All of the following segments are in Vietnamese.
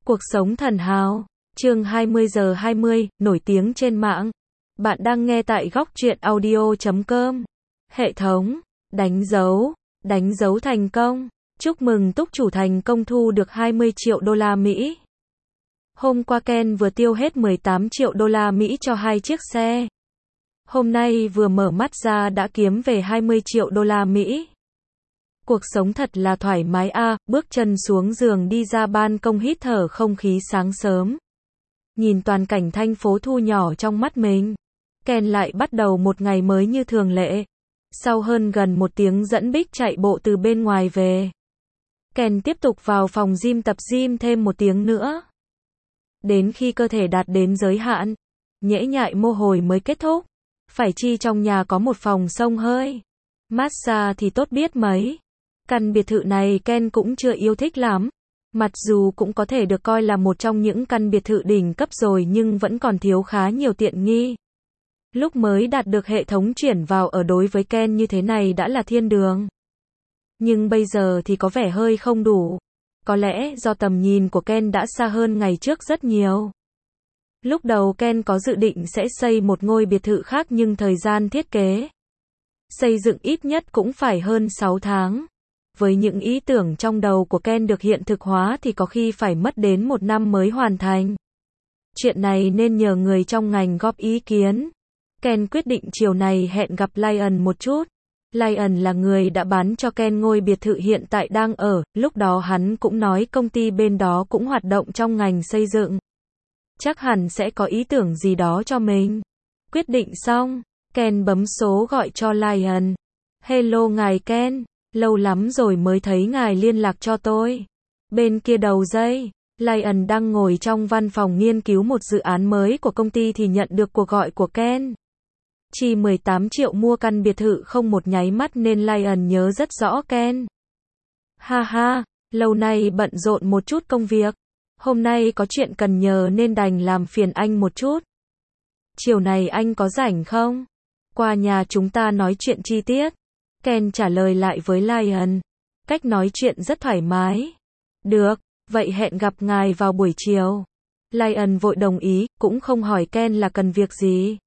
Cuộc sống thần hào, chương 20:20, nổi tiếng trên mạng. Bạn đang nghe tại góc truyện audio.com. Hệ thống, đánh dấu thành công. Chúc mừng túc chủ thành công thu được 20 triệu đô la Mỹ. Hôm qua Ken vừa tiêu hết 18 triệu đô la Mỹ cho 2 chiếc xe. Hôm nay vừa mở mắt ra đã kiếm về 20 triệu đô la Mỹ. Cuộc sống thật là thoải mái a, bước chân xuống giường đi ra ban công hít thở không khí sáng sớm. Nhìn toàn cảnh thành phố thu nhỏ trong mắt mình. Ken lại bắt đầu một ngày mới như thường lệ. Sau hơn gần 1 tiếng dẫn Bích chạy bộ từ bên ngoài về. Ken tiếp tục vào phòng gym tập gym thêm 1 tiếng nữa. Đến khi cơ thể đạt đến giới hạn, nhễ nhại mồ hôi mới kết thúc. Phải chi trong nhà có một phòng xông hơi. Massage thì tốt biết mấy. Căn biệt thự này Ken cũng chưa yêu thích lắm. Mặc dù cũng có thể được coi là một trong những căn biệt thự đỉnh cấp rồi nhưng vẫn còn thiếu khá nhiều tiện nghi. Lúc mới đạt được hệ thống chuyển vào ở đối với Ken như thế này đã là thiên đường. Nhưng bây giờ thì có vẻ hơi không đủ. Có lẽ do tầm nhìn của Ken đã xa hơn ngày trước rất nhiều. Lúc đầu Ken có dự định sẽ xây một ngôi biệt thự khác nhưng thời gian thiết kế xây dựng ít nhất cũng phải hơn 6 tháng. Với những ý tưởng trong đầu của Ken được hiện thực hóa thì có khi phải mất đến 1 năm mới hoàn thành. Chuyện này nên nhờ người trong ngành góp ý kiến. Ken quyết định chiều này hẹn gặp Lion một chút. Lion là người đã bán cho Ken ngôi biệt thự hiện tại đang ở, lúc đó hắn cũng nói công ty bên đó cũng hoạt động trong ngành xây dựng. Chắc hẳn sẽ có ý tưởng gì đó cho mình. Quyết định xong, Ken bấm số gọi cho Lion. Hello ngài Ken, lâu lắm rồi mới thấy ngài liên lạc cho tôi. Bên kia đầu dây, Lion đang ngồi trong văn phòng nghiên cứu một dự án mới của công ty thì nhận được cuộc gọi của Ken. Chi 18 triệu mua căn biệt thự không một nháy mắt nên Lion nhớ rất rõ Ken. Ha ha, lâu nay bận rộn một chút công việc. Hôm nay có chuyện cần nhờ nên đành làm phiền anh một chút. Chiều này anh có rảnh không? Qua nhà chúng ta nói chuyện chi tiết. Ken trả lời lại với Lion. Cách nói chuyện rất thoải mái. Được, vậy hẹn gặp ngài vào buổi chiều. Lion vội đồng ý, cũng không hỏi Ken là cần việc gì.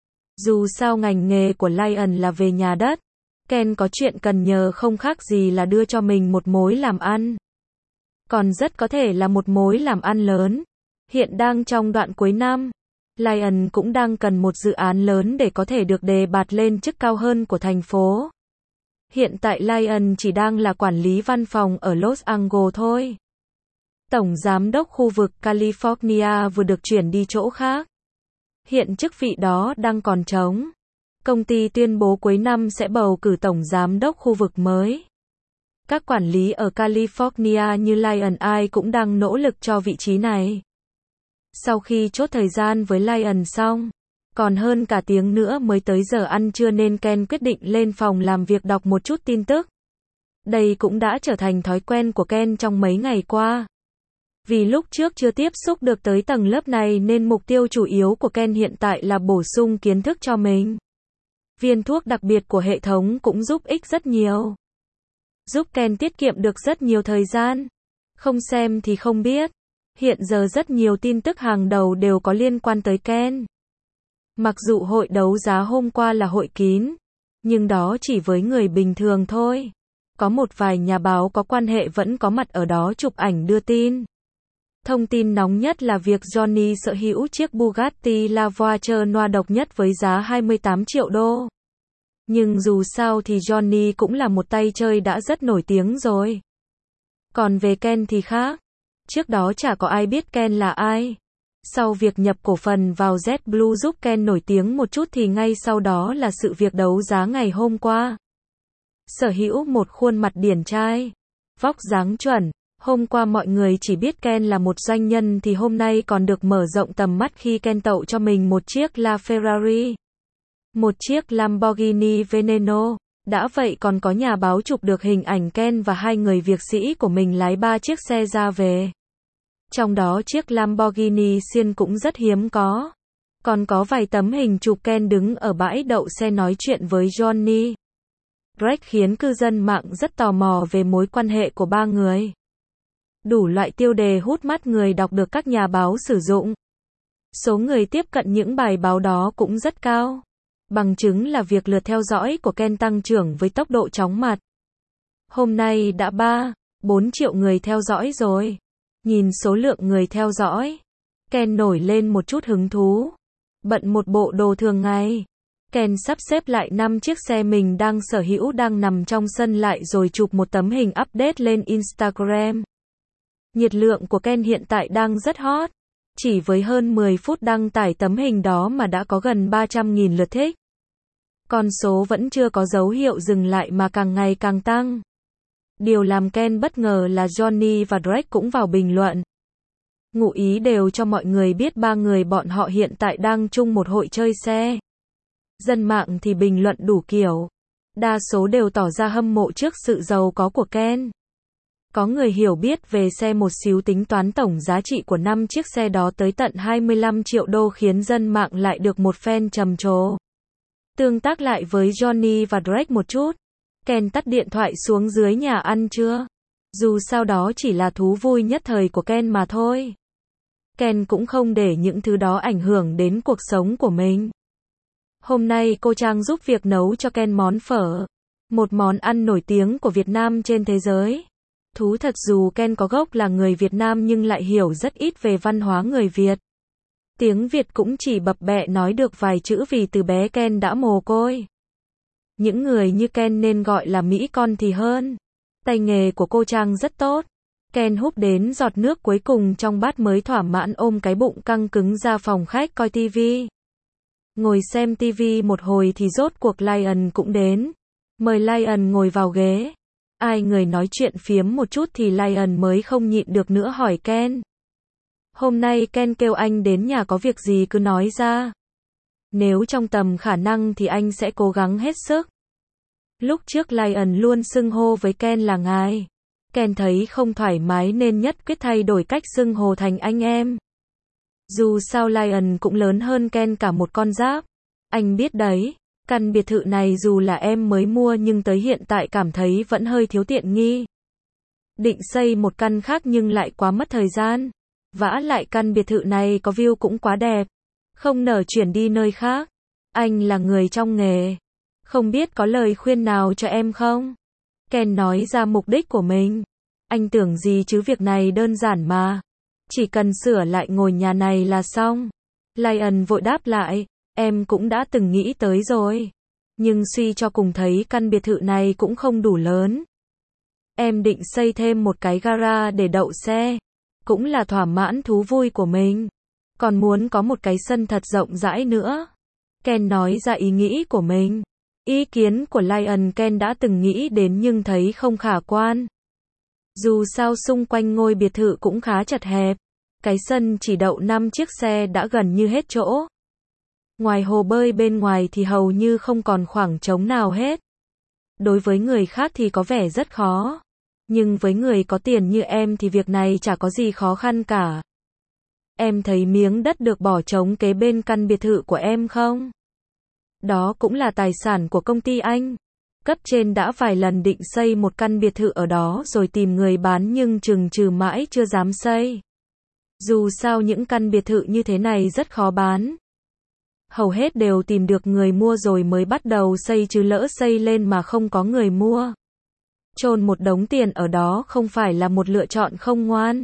Dù sao ngành nghề của Lion là về nhà đất. Ken có chuyện cần nhờ không khác gì là đưa cho mình một mối làm ăn. Còn rất có thể là một mối làm ăn lớn. Hiện đang trong đoạn cuối năm. Lion cũng đang cần một dự án lớn để có thể được đề bạt lên chức cao hơn của thành phố. Hiện tại Lion chỉ đang là quản lý văn phòng ở Los Angeles thôi. Tổng giám đốc khu vực California vừa được chuyển đi chỗ khác. Hiện chức vị đó đang còn trống. Công ty tuyên bố cuối năm sẽ bầu cử tổng giám đốc khu vực mới. Các quản lý ở California như Lion ai cũng đang nỗ lực cho vị trí này. Sau khi chốt thời gian với Lion xong, còn hơn cả tiếng nữa mới tới giờ ăn trưa nên Ken quyết định lên phòng làm việc đọc một chút tin tức. Đây cũng đã trở thành thói quen của Ken trong mấy ngày qua. Vì lúc trước chưa tiếp xúc được tới tầng lớp này nên mục tiêu chủ yếu của Ken hiện tại là bổ sung kiến thức cho mình. Viên thuốc đặc biệt của hệ thống cũng giúp ích rất nhiều. Giúp Ken tiết kiệm được rất nhiều thời gian. Không xem thì không biết. Hiện giờ rất nhiều tin tức hàng đầu đều có liên quan tới Ken. Mặc dù hội đấu giá hôm qua là hội kín, nhưng đó chỉ với người bình thường thôi. Có một vài nhà báo có quan hệ vẫn có mặt ở đó chụp ảnh đưa tin. Thông tin nóng nhất là việc Johnny sở hữu chiếc Bugatti La Voiture Noire độc nhất với giá 28 triệu đô. Nhưng dù sao thì Johnny cũng là một tay chơi đã rất nổi tiếng rồi. Còn về Ken thì khác. Trước đó chả có ai biết Ken là ai. Sau việc nhập cổ phần vào JetBlue giúp Ken nổi tiếng một chút thì ngay sau đó là sự việc đấu giá ngày hôm qua. Sở hữu một khuôn mặt điển trai, vóc dáng chuẩn. Hôm qua mọi người chỉ biết Ken là một doanh nhân thì hôm nay còn được mở rộng tầm mắt khi Ken tậu cho mình một chiếc LaFerrari. Một chiếc Lamborghini Veneno. Đã vậy còn có nhà báo chụp được hình ảnh Ken và 2 người việc sĩ của mình lái 3 chiếc xe ra về. Trong đó chiếc Lamborghini Sian cũng rất hiếm có. Còn có vài tấm hình chụp Ken đứng ở bãi đậu xe nói chuyện với Johnny. Greg khiến cư dân mạng rất tò mò về mối quan hệ của 3 người. Đủ loại tiêu đề hút mắt người đọc được các nhà báo sử dụng. Số người tiếp cận những bài báo đó cũng rất cao. Bằng chứng là việc lượt theo dõi của Ken tăng trưởng với tốc độ chóng mặt. Hôm nay đã 3-4 triệu người theo dõi rồi. Nhìn số lượng người theo dõi, Ken nổi lên một chút hứng thú. Bận một bộ đồ thường ngày, Ken sắp xếp lại 5 chiếc xe mình đang sở hữu đang nằm trong sân lại rồi chụp một tấm hình update lên Instagram. Nhiệt lượng của Ken hiện tại đang rất hot. Chỉ với hơn 10 phút đăng tải tấm hình đó mà đã có gần 300.000 lượt thích. Con số vẫn chưa có dấu hiệu dừng lại mà càng ngày càng tăng. Điều làm Ken bất ngờ là Johnny và Drake cũng vào bình luận. Ngụ ý đều cho mọi người biết ba người bọn họ hiện tại đang chung một hội chơi xe. Dân mạng thì bình luận đủ kiểu. Đa số đều tỏ ra hâm mộ trước sự giàu có của Ken. Có người hiểu biết về xe một xíu tính toán tổng giá trị của 5 chiếc xe đó tới tận 25 triệu đô khiến dân mạng lại được một phen trầm trồ. Tương tác lại với Johnny và Drake một chút. Ken tắt điện thoại xuống dưới nhà ăn chưa? Dù sao đó chỉ là thú vui nhất thời của Ken mà thôi. Ken cũng không để những thứ đó ảnh hưởng đến cuộc sống của mình. Hôm nay cô Trang giúp việc nấu cho Ken món phở. Một món ăn nổi tiếng của Việt Nam trên thế giới. Thú thật dù Ken có gốc là người Việt Nam nhưng lại hiểu rất ít về văn hóa người Việt. Tiếng Việt cũng chỉ bập bẹ nói được vài chữ vì từ bé Ken đã mồ côi. Những người như Ken nên gọi là Mỹ con thì hơn. Tay nghề của cô Trang rất tốt. Ken húp đến giọt nước cuối cùng trong bát mới thỏa mãn ôm cái bụng căng cứng ra phòng khách coi tivi. Ngồi xem tivi một hồi thì rốt cuộc Lion cũng đến. Mời Lion ngồi vào ghế. Ai người nói chuyện phiếm một chút thì Lion mới không nhịn được nữa hỏi Ken. Hôm nay Ken kêu anh đến nhà có việc gì cứ nói ra. Nếu trong tầm khả năng thì anh sẽ cố gắng hết sức. Lúc trước Lion luôn xưng hô với Ken là ngài. Ken thấy không thoải mái nên nhất quyết thay đổi cách xưng hô thành anh em. Dù sao Lion cũng lớn hơn Ken cả một con giáp. Anh biết đấy, căn biệt thự này dù là em mới mua nhưng tới hiện tại cảm thấy vẫn hơi thiếu tiện nghi. Định xây một căn khác nhưng lại quá mất thời gian. Vả lại căn biệt thự này có view cũng quá đẹp. Không nỡ chuyển đi nơi khác. Anh là người trong nghề. Không biết có lời khuyên nào cho em không? Ken nói ra mục đích của mình. Anh tưởng gì chứ việc này đơn giản mà. Chỉ cần sửa lại ngôi nhà này là xong. Lion vội đáp lại. Em cũng đã từng nghĩ tới rồi. Nhưng suy cho cùng thấy căn biệt thự này cũng không đủ lớn. Em định xây thêm một cái gara để đậu xe. Cũng là thỏa mãn thú vui của mình. Còn muốn có một cái sân thật rộng rãi nữa. Ken nói ra ý nghĩ của mình. Ý kiến của Lion Ken đã từng nghĩ đến nhưng thấy không khả quan. Dù sao xung quanh ngôi biệt thự cũng khá chật hẹp. Cái sân chỉ đậu 5 chiếc xe đã gần như hết chỗ. Ngoài hồ bơi bên ngoài thì hầu như không còn khoảng trống nào hết. Đối với người khác thì có vẻ rất khó. Nhưng với người có tiền như em thì việc này chả có gì khó khăn cả. Em thấy miếng đất được bỏ trống kế bên căn biệt thự của em không? Đó cũng là tài sản của công ty anh. Cấp trên đã vài lần định xây một căn biệt thự ở đó rồi tìm người bán nhưng chừng chừ mãi chưa dám xây. Dù sao những căn biệt thự như thế này rất khó bán. Hầu hết đều tìm được người mua rồi mới bắt đầu xây chứ lỡ xây lên mà không có người mua. Chôn một đống tiền ở đó không phải là một lựa chọn không ngoan.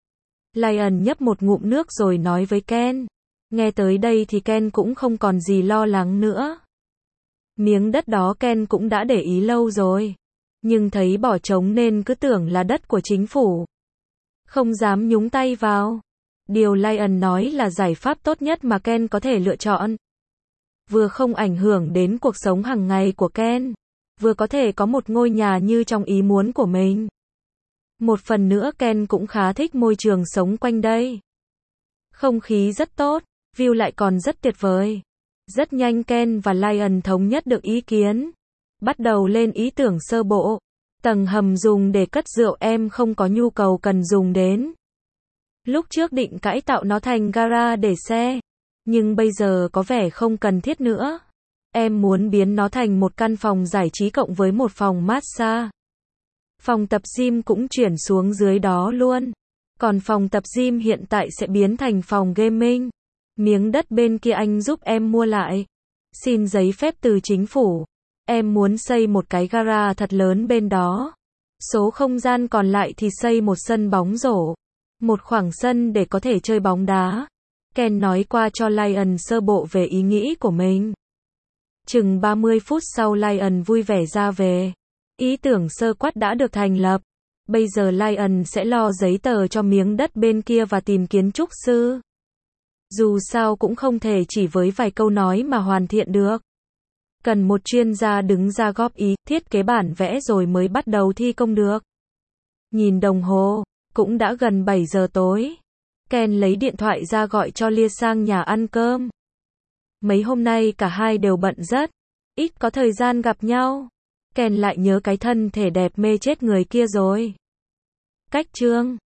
Lion nhấp một ngụm nước rồi nói với Ken. Nghe tới đây thì Ken cũng không còn gì lo lắng nữa. Miếng đất đó Ken cũng đã để ý lâu rồi. Nhưng thấy bỏ trống nên cứ tưởng là đất của chính phủ. Không dám nhúng tay vào. Điều Lion nói là giải pháp tốt nhất mà Ken có thể lựa chọn. Vừa không ảnh hưởng đến cuộc sống hàng ngày của Ken. Vừa có thể có một ngôi nhà như trong ý muốn của mình. Một phần nữa Ken cũng khá thích môi trường sống quanh đây. Không khí rất tốt, view lại còn rất tuyệt vời. Rất nhanh Ken và Lion thống nhất được ý kiến. Bắt đầu lên ý tưởng sơ bộ. Tầng hầm dùng để cất rượu em không có nhu cầu cần dùng đến. Lúc trước định cải tạo nó thành gara để xe. Nhưng bây giờ có vẻ không cần thiết nữa. Em muốn biến nó thành một căn phòng giải trí cộng với một phòng massage. Phòng tập gym cũng chuyển xuống dưới đó luôn. Còn phòng tập gym hiện tại sẽ biến thành phòng gaming. Miếng đất bên kia anh giúp em mua lại. Xin giấy phép từ chính phủ. Em muốn xây một cái gara thật lớn bên đó. Số không gian còn lại thì xây một sân bóng rổ. Một khoảng sân để có thể chơi bóng đá. Ken nói qua cho Lion sơ bộ về ý nghĩ của mình. Chừng 30 phút sau Lion vui vẻ ra về. Ý tưởng sơ quát đã được thành lập. Bây giờ Lion sẽ lo giấy tờ cho miếng đất bên kia và tìm kiến trúc sư. Dù sao cũng không thể chỉ với vài câu nói mà hoàn thiện được. Cần một chuyên gia đứng ra góp ý, thiết kế bản vẽ rồi mới bắt đầu thi công được. Nhìn đồng hồ, cũng đã gần 7 giờ tối. Ken lấy điện thoại ra gọi cho Lia sang nhà ăn cơm. Mấy hôm nay cả hai đều bận rất, ít có thời gian gặp nhau. Ken lại nhớ cái thân thể đẹp mê chết người kia rồi. Cách chương